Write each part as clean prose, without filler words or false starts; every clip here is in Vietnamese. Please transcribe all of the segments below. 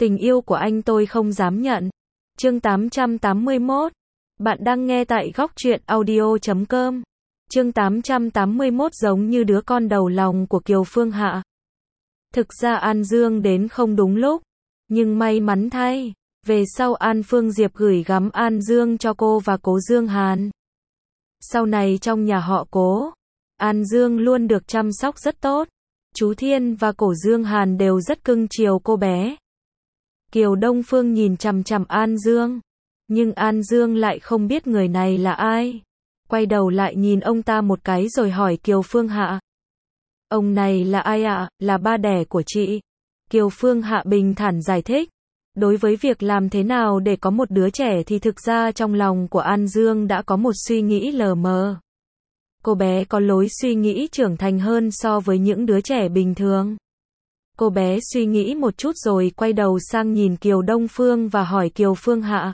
Tình yêu của anh tôi không dám nhận. Chương 881. Bạn đang nghe tại góc truyện audio.com. Chương 881 giống như đứa con đầu lòng của Kiều Phương Hạ. Thực ra An Dương đến không đúng lúc, nhưng may mắn thay, về sau An Phương Diệp gửi gắm An Dương cho cô và Cố Dương Hàn. Sau này trong nhà họ Cố, An Dương luôn được chăm sóc rất tốt. Chú Thiên và Cổ Dương Hàn đều rất cưng chiều cô bé. Kiều Đông Phương nhìn chằm chằm An Dương, nhưng An Dương lại không biết người này là ai. Quay đầu lại nhìn ông ta một cái rồi hỏi Kiều Phương Hạ. Ông này là ai ạ? Là ba đẻ của chị. Kiều Phương Hạ bình thản giải thích. Đối với việc làm thế nào để có một đứa trẻ thì thực ra trong lòng của An Dương đã có một suy nghĩ lờ mờ. Cô bé có lối suy nghĩ trưởng thành hơn so với những đứa trẻ bình thường. Cô bé suy nghĩ một chút rồi quay đầu sang nhìn Kiều Đông Phương và hỏi Kiều Phương Hạ.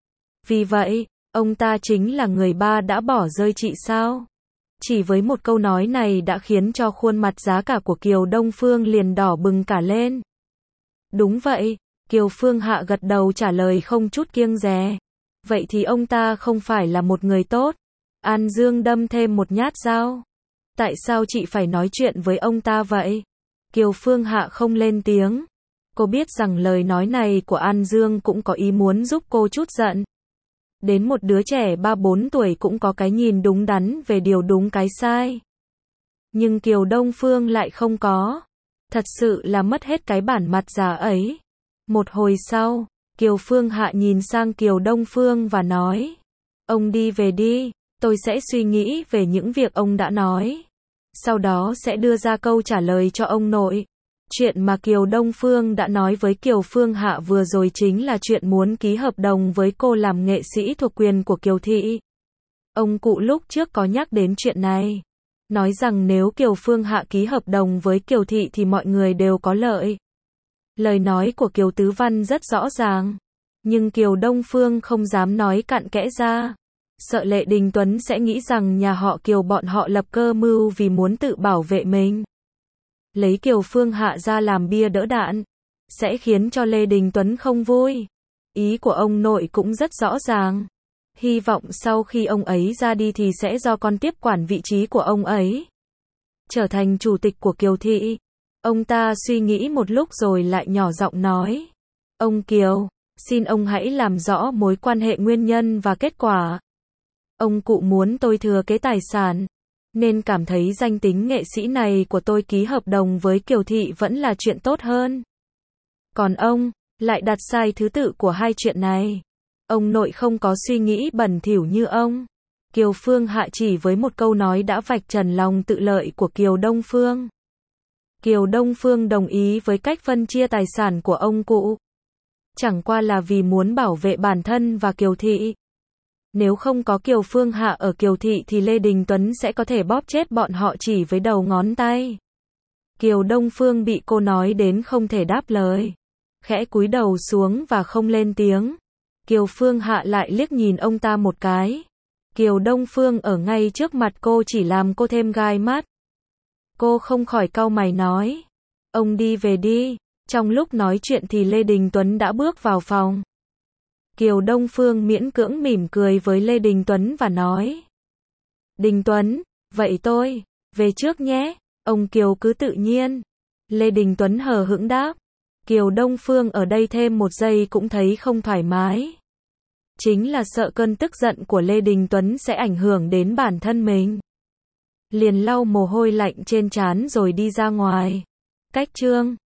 Vì vậy, ông ta chính là người ba đã bỏ rơi chị sao? Chỉ với một câu nói này đã khiến cho khuôn mặt giá cả của Kiều Đông Phương liền đỏ bừng cả lên. Đúng vậy, Kiều Phương Hạ gật đầu trả lời không chút kiêng dè. Vậy thì ông ta không phải là một người tốt. An Dương đâm thêm một nhát dao. Tại sao chị phải nói chuyện với ông ta vậy? Kiều Phương Hạ không lên tiếng. Cô biết rằng lời nói này của An Dương cũng có ý muốn giúp cô chút giận. Đến một đứa trẻ 3-4 tuổi cũng có cái nhìn đúng đắn về điều đúng cái sai. Nhưng Kiều Đông Phương lại không có. Thật sự là mất hết cái bản mặt già ấy. Một hồi sau, Kiều Phương Hạ nhìn sang Kiều Đông Phương và nói. Ông đi về đi, tôi sẽ suy nghĩ về những việc ông đã nói. Sau đó sẽ đưa ra câu trả lời cho ông nội. Chuyện mà Kiều Đông Phương đã nói với Kiều Phương Hạ vừa rồi chính là chuyện muốn ký hợp đồng với cô làm nghệ sĩ thuộc quyền của Kiều Thị. Ông cụ lúc trước có nhắc đến chuyện này. Nói rằng nếu Kiều Phương Hạ ký hợp đồng với Kiều Thị thì mọi người đều có lợi. Lời nói của Kiều Tứ Văn rất rõ ràng. Nhưng Kiều Đông Phương không dám nói cặn kẽ ra. Sợ Lệ Đình Tuấn sẽ nghĩ rằng nhà họ Kiều bọn họ lập cơ mưu vì muốn tự bảo vệ mình. Lấy Kiều Phương Hạ ra làm bia đỡ đạn, sẽ khiến cho Lê Đình Tuấn không vui. Ý của ông nội cũng rất rõ ràng. Hy vọng sau khi ông ấy ra đi thì sẽ do con tiếp quản vị trí của ông ấy. Trở thành chủ tịch của Kiều Thị. Ông ta suy nghĩ một lúc rồi lại nhỏ giọng nói. Ông Kiều, xin ông hãy làm rõ mối quan hệ nguyên nhân và kết quả. Ông cụ muốn tôi thừa kế tài sản, nên cảm thấy danh tính nghệ sĩ này của tôi ký hợp đồng với Kiều Thị vẫn là chuyện tốt hơn. Còn ông, lại đặt sai thứ tự của hai chuyện này. Ông nội không có suy nghĩ bẩn thỉu như ông. Kiều Phương Hạ chỉ với một câu nói đã vạch trần lòng tự lợi của Kiều Đông Phương. Kiều Đông Phương đồng ý với cách phân chia tài sản của ông cụ. Chẳng qua là vì muốn bảo vệ bản thân và Kiều Thị. Nếu không có Kiều Phương Hạ ở Kiều Thị thì Lê Đình Tuấn sẽ có thể bóp chết bọn họ chỉ với đầu ngón tay. Kiều Đông Phương bị cô nói đến không thể đáp lời. Khẽ cúi đầu xuống và không lên tiếng. Kiều Phương Hạ lại liếc nhìn ông ta một cái. Kiều Đông Phương ở ngay trước mặt cô chỉ làm cô thêm gai mắt. Cô không khỏi cau mày nói. Ông đi về đi. Trong lúc nói chuyện thì Lê Đình Tuấn đã bước vào phòng. Kiều Đông Phương miễn cưỡng mỉm cười với Lê Đình Tuấn và nói. Đình Tuấn, vậy tôi, về trước nhé, ông Kiều cứ tự nhiên. Lê Đình Tuấn hờ hững đáp. Kiều Đông Phương ở đây thêm một giây cũng thấy không thoải mái. Chính là sợ cơn tức giận của Lê Đình Tuấn sẽ ảnh hưởng đến bản thân mình. Liền lau mồ hôi lạnh trên trán rồi đi ra ngoài. Cách chương